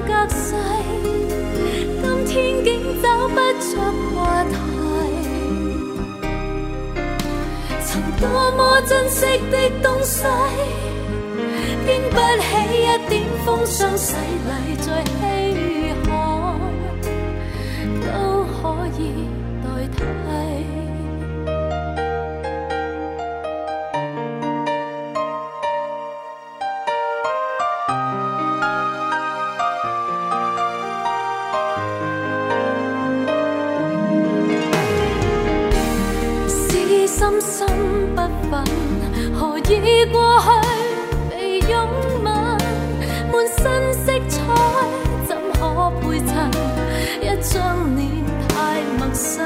隔世，今天竟找不着话题。曾多麼珍惜的東西，經不起一點風霜洗禮，再稀罕都可以代替。深深不忿，何以過去被擁吻？滿身色彩怎可配襯？一張臉太陌生，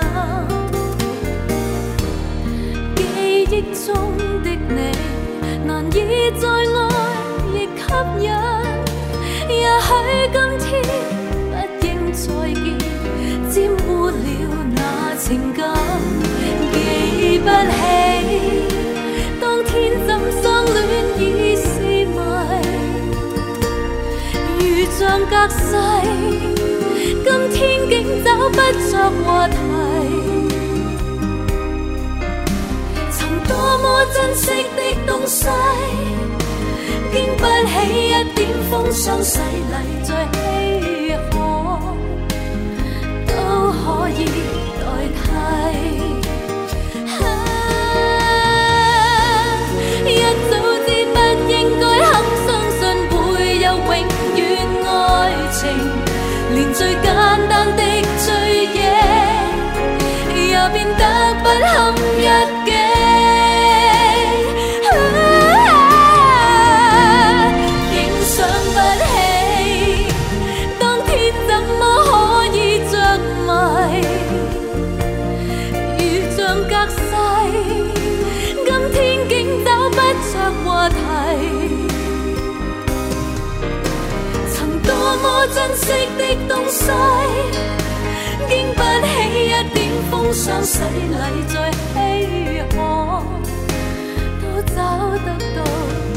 記憶中的你難以再愛亦吸引。也許今天不應再見，沾污了那情感。記不起當天怎相戀已是迷，如像隔世，今天竟找不着話題。曾多麼珍惜的東西，經不起一點風霜洗禮，再稀罕都可以代替。一早知不應該肯相信會有永遠愛情，連最簡單的追憶也變得不堪一擊。竟想不起當天怎麼可以着迷，如像隔世，今天竟找不着話題。曾多麼珍惜的東西，經不起一點風霜洗禮，再稀罕都找得到。